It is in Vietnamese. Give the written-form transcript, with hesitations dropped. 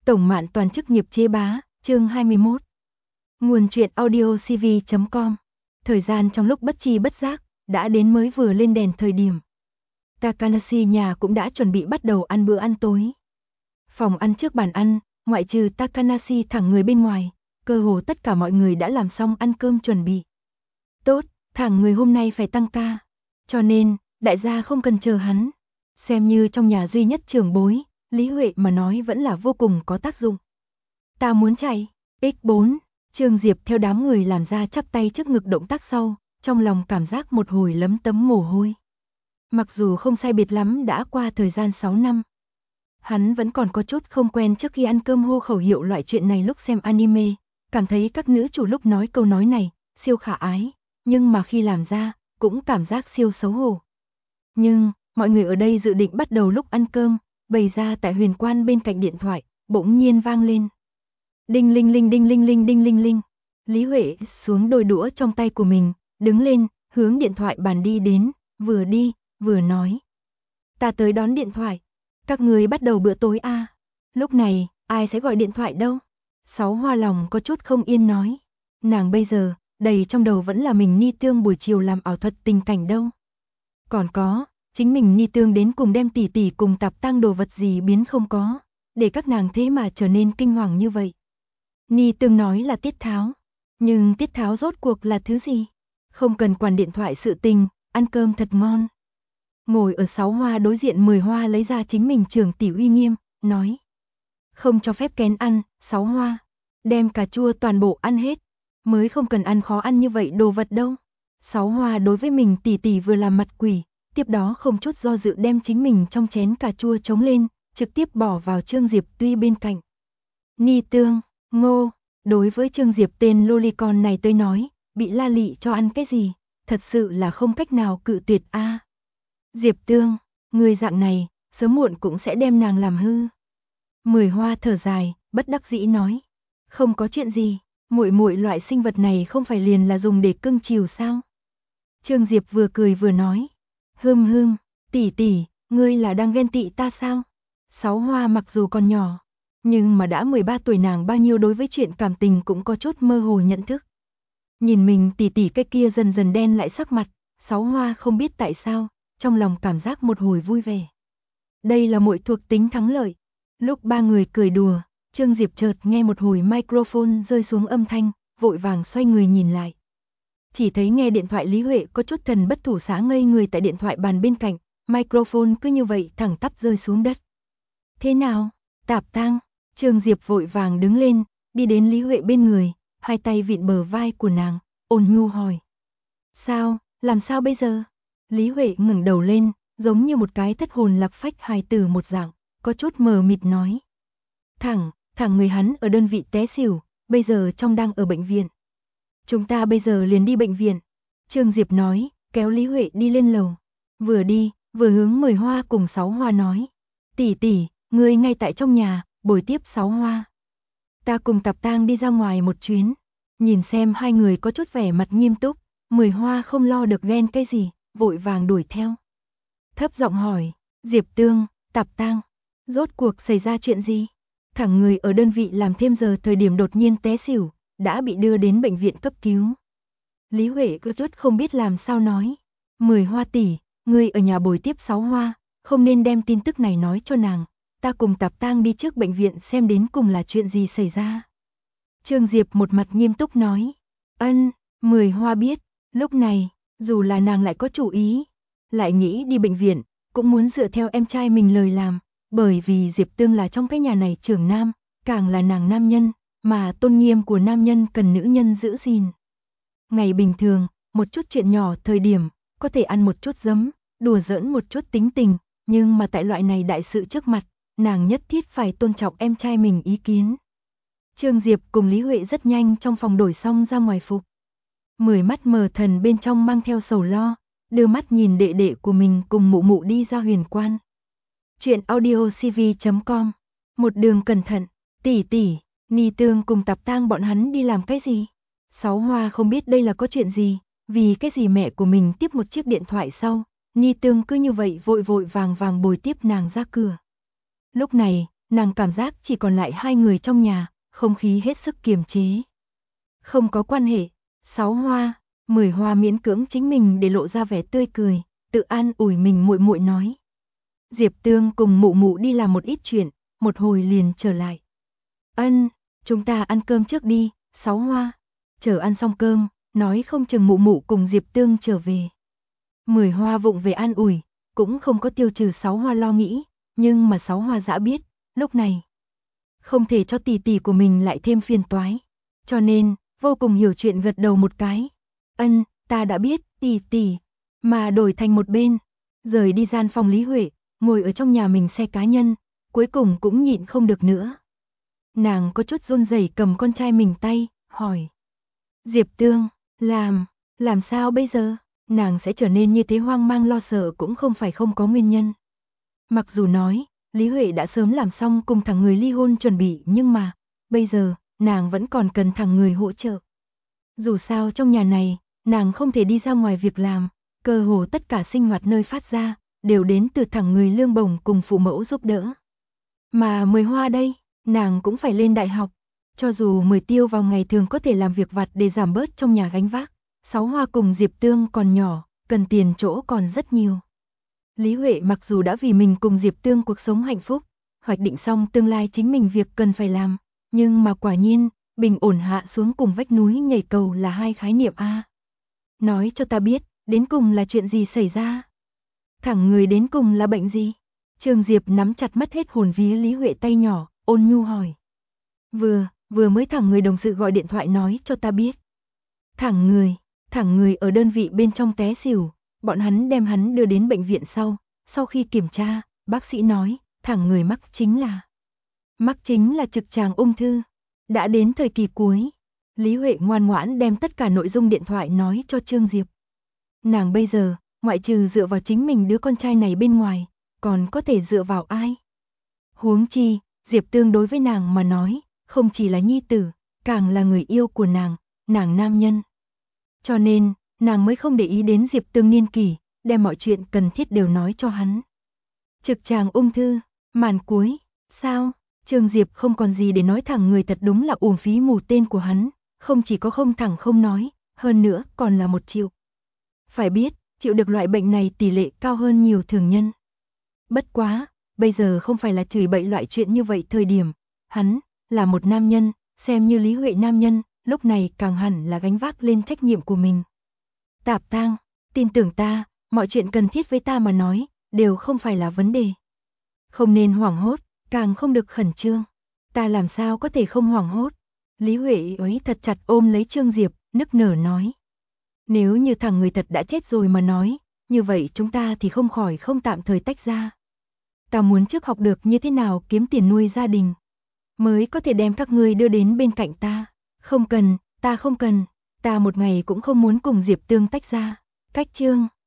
Tổng Mạn Toàn chức nghiệp chế bá, chương 21. Nguồn truyện audiocv.com. Thời gian trong lúc bất tri bất giác, đã đến mới vừa lên đèn thời điểm. Takanashi nhà cũng đã chuẩn bị bắt đầu ăn bữa ăn tối. Phòng ăn trước bàn ăn, ngoại trừ Takanashi thẳng người bên ngoài, cơ hồ tất cả mọi người đã làm xong ăn cơm chuẩn bị. Tốt, thẳng người hôm nay phải tăng ca, cho nên, đại gia không cần chờ hắn. Xem như trong nhà duy nhất trưởng bối, Lý Huệ mà nói vẫn là vô cùng có tác dụng. Ta muốn chạy, x4, Trương Diệp theo đám người làm ra chắp tay trước ngực động tác sau, trong lòng cảm giác một hồi lấm tấm mồ hôi. Mặc dù không sai biệt lắm đã qua thời gian 6 năm. Hắn vẫn còn có chút không quen trước khi ăn cơm hô khẩu hiệu loại chuyện này lúc xem anime, cảm thấy các nữ chủ lúc nói câu nói này, siêu khả ái, nhưng mà khi làm ra, cũng cảm giác siêu xấu hổ. Nhưng, mọi người ở đây dự định bắt đầu lúc ăn cơm, bày ra tại huyền quan bên cạnh điện thoại, bỗng nhiên vang lên. Đinh linh linh đinh linh linh đinh linh linh. Lý Huệ xuống đôi đũa trong tay của mình, đứng lên, hướng điện thoại bàn đi, vừa nói. Ta tới đón điện thoại. Các người bắt đầu bữa tối à? Lúc này, ai sẽ gọi điện thoại đâu? Sáu Hoa lòng có chút không yên nói. Nàng bây giờ, đầy trong đầu vẫn là mình Ni Tương buổi chiều làm ảo thuật tình cảnh đâu. Còn có, chính mình Ni Tương đến cùng đem tỷ tỷ cùng tạp tang đồ vật gì biến không có, để các nàng thế mà trở nên kinh hoàng như vậy. Ni Tương nói là tiết tháo, nhưng tiết tháo rốt cuộc là thứ gì? Không cần quản điện thoại sự tình, ăn cơm thật ngon. Ngồi ở 6 Hoa đối diện 10 Hoa lấy ra chính mình trưởng tỷ uy nghiêm, nói. Không cho phép kén ăn, 6 Hoa. Đem cà chua toàn bộ ăn hết, mới không cần ăn khó ăn như vậy đồ vật đâu. 6 Hoa đối với mình tỷ tỷ vừa làm mặt quỷ, tiếp đó không chút do dự đem chính mình trong chén cà chua trống lên, trực tiếp bỏ vào Trương Diệp Tuy bên cạnh. Ni Tương, Ngô, đối với Trương Diệp tên lolicon này tôi nói, bị la lị cho ăn cái gì, thật sự là không cách nào cự tuyệt a. Diệp Tương, người dạng này, sớm muộn cũng sẽ đem nàng làm hư. 10 Hoa thở dài, bất đắc dĩ nói, không có chuyện gì, muội muội loại sinh vật này không phải liền là dùng để cưng chiều sao? Trương Diệp vừa cười vừa nói, tỷ tỷ, ngươi là đang ghen tị ta sao? 6 Hoa mặc dù còn nhỏ, nhưng mà đã 13 tuổi nàng bao nhiêu đối với chuyện cảm tình cũng có chút mơ hồ nhận thức. Nhìn mình tỷ tỷ cái kia dần dần đen lại sắc mặt, 6 Hoa không biết tại sao, trong lòng cảm giác một hồi vui vẻ. Đây là muội thuộc tính thắng lợi. Lúc ba người cười đùa, Trương Diệp chợt nghe một hồi microphone rơi xuống âm thanh, vội vàng xoay người nhìn lại. Chỉ thấy nghe điện thoại Lý Huệ có chút thần bất thủ xá ngây người tại điện thoại bàn bên cạnh, microphone cứ như vậy thẳng tắp rơi xuống đất. Thế nào? Tạp tang. Trương Diệp vội vàng đứng lên, đi đến Lý Huệ bên người, hai tay vịn bờ vai của nàng, ôn nhu hỏi. Sao, làm sao bây giờ? Lý Huệ ngẩng đầu lên, giống như một cái thất hồn lạc phách hài tử một dạng, có chút mờ mịt nói. Thẳng người hắn ở đơn vị té xỉu, bây giờ đang ở bệnh viện. Chúng ta bây giờ liền đi bệnh viện. Trương Diệp nói, kéo Lý Huệ đi lên lầu. Vừa đi, vừa hướng 10 Hoa cùng 6 Hoa nói. Tỷ, ngươi ngay tại trong nhà, bồi tiếp 6 Hoa. Ta cùng Tạp Tang đi ra ngoài một chuyến. Nhìn xem hai người có chút vẻ mặt nghiêm túc, 10 Hoa không lo được ghen cái gì, vội vàng đuổi theo. Thấp giọng hỏi, Diệp Tương, Tạp Tang, rốt cuộc xảy ra chuyện gì? Thẳng người ở đơn vị làm thêm giờ thời điểm đột nhiên té xỉu, đã bị đưa đến bệnh viện cấp cứu. Lý Huệ có chút không biết làm sao nói. 10 Hoa tỷ, ngươi ở nhà bồi tiếp 6 Hoa, không nên đem tin tức này nói cho nàng. Ta cùng Tạp Tang đi trước bệnh viện xem đến cùng là chuyện gì xảy ra. Trương Diệp một mặt nghiêm túc nói. 10 Hoa biết, lúc này, dù là nàng lại có chủ ý, lại nghĩ đi bệnh viện, cũng muốn dựa theo em trai mình lời làm, bởi vì Diệp Tương là trong cái nhà này trưởng nam, càng là nàng nam nhân, mà tôn nghiêm của nam nhân cần nữ nhân giữ gìn. Ngày bình thường, một chút chuyện nhỏ thời điểm, có thể ăn một chút giấm, đùa giỡn một chút tính tình, nhưng mà tại loại này đại sự trước mặt, nàng nhất thiết phải tôn trọng em trai mình ý kiến. Trương Diệp cùng Lý Huệ rất nhanh trong phòng đổi xong ra ngoài phục. 10 mắt mờ thần bên trong mang theo sầu lo, đưa mắt nhìn đệ đệ của mình cùng mụ mụ đi ra huyền quan. Chuyện audiocv.com. Một đường cẩn thận, tỷ, Ni Tương cùng Tạp Tang bọn hắn đi làm cái gì? 6 Hoa không biết đây là có chuyện gì, vì cái gì mẹ của mình tiếp một chiếc điện thoại sau, Ni Tương cứ như vậy vội vàng bồi tiếp nàng ra cửa. Lúc này, nàng cảm giác chỉ còn lại hai người trong nhà, không khí hết sức kiềm chế. Không có quan hệ, 6 Hoa, 10 Hoa miễn cưỡng chính mình để lộ ra vẻ tươi cười, tự an ủi mình muội muội nói. Diệp Tương cùng mụ mụ đi làm một ít chuyện, một hồi liền trở lại. Ân, chúng ta ăn cơm trước đi, 6 Hoa. Chờ ăn xong cơm, nói không chừng mụ mụ cùng Diệp Tương trở về. 10 Hoa vụng về an ủi, cũng không có tiêu trừ 6 Hoa lo nghĩ, nhưng mà 6 Hoa dã biết, lúc này không thể cho tỷ tỷ của mình lại thêm phiền toái. Cho nên, vô cùng hiểu chuyện gật đầu một cái. Ân, ta đã biết, tỷ tỷ. Mà đổi thành một bên, rời đi gian phòng Lý Huệ, ngồi ở trong nhà mình xe cá nhân, cuối cùng cũng nhịn không được nữa. Nàng có chút run rẩy cầm con trai mình tay, hỏi. Diệp Tương, làm sao bây giờ? Nàng sẽ trở nên như thế hoang mang lo sợ cũng không phải không có nguyên nhân. Mặc dù nói, Lý Huệ đã sớm làm xong cùng thằng người ly hôn chuẩn bị nhưng mà, bây giờ, nàng vẫn còn cần thằng người hỗ trợ. Dù sao trong nhà này, nàng không thể đi ra ngoài việc làm, cơ hồ tất cả sinh hoạt nơi phát ra, đều đến từ thằng người lương bổng cùng phụ mẫu giúp đỡ. Mà 10 Hoa đây, nàng cũng phải lên đại học, cho dù 10 Tiêu vào ngày thường có thể làm việc vặt để giảm bớt trong nhà gánh vác, 6 Hoa cùng Diệp Tương còn nhỏ, cần tiền chỗ còn rất nhiều. Lý Huệ mặc dù đã vì mình cùng Diệp Tương cuộc sống hạnh phúc, hoạch định xong tương lai chính mình việc cần phải làm, nhưng mà quả nhiên, bình ổn hạ xuống cùng vách núi nhảy cầu là hai khái niệm a. Nói cho ta biết, đến cùng là chuyện gì xảy ra? Thẳng người đến cùng là bệnh gì? Trương Diệp nắm chặt mất hết hồn vía Lý Huệ tay nhỏ, ôn nhu hỏi. Vừa mới thẳng người đồng sự gọi điện thoại nói cho ta biết. Thẳng người ở đơn vị bên trong té xỉu, bọn hắn đem hắn đưa đến bệnh viện sau khi kiểm tra, bác sĩ nói, thẳng người mắc chính là trực tràng ung thư. Đã đến thời kỳ cuối, Lý Huệ ngoan ngoãn đem tất cả nội dung điện thoại nói cho Trương Diệp. Nàng bây giờ, ngoại trừ dựa vào chính mình đứa con trai này bên ngoài, còn có thể dựa vào ai? Huống chi, Diệp Tương đối với nàng mà nói, không chỉ là nhi tử, càng là người yêu của nàng nam nhân. Cho nên, nàng mới không để ý đến Diệp Tương niên kỷ, đem mọi chuyện cần thiết đều nói cho hắn. Trực tràng ung thư, màn cuối, sao? Trương Diệp không còn gì để nói, thẳng người thật đúng là uổng phí mù tên của hắn, không chỉ có không thẳng không nói, hơn nữa còn là một chịu. Phải biết, chịu được loại bệnh này tỷ lệ cao hơn nhiều thường nhân. Bất quá, bây giờ không phải là chửi bậy loại chuyện như vậy thời điểm, hắn là một nam nhân, xem như Lý Huệ nam nhân, lúc này càng hẳn là gánh vác lên trách nhiệm của mình. Tạp Tang, tin tưởng ta, mọi chuyện cần thiết với ta mà nói, đều không phải là vấn đề. Không nên hoảng hốt, càng không được khẩn trương. Ta làm sao có thể không hoảng hốt? Lý Huệ ấy thật chặt ôm lấy Trương Diệp, nức nở nói. Nếu như thằng người thật đã chết rồi mà nói, như vậy chúng ta thì không khỏi không tạm thời tách ra. Ta muốn trước học được như thế nào kiếm tiền nuôi gia đình, mới có thể đem các ngươi đưa đến bên cạnh ta. Không cần, ta một ngày cũng không muốn cùng Diệp Tương tách ra. Cách chương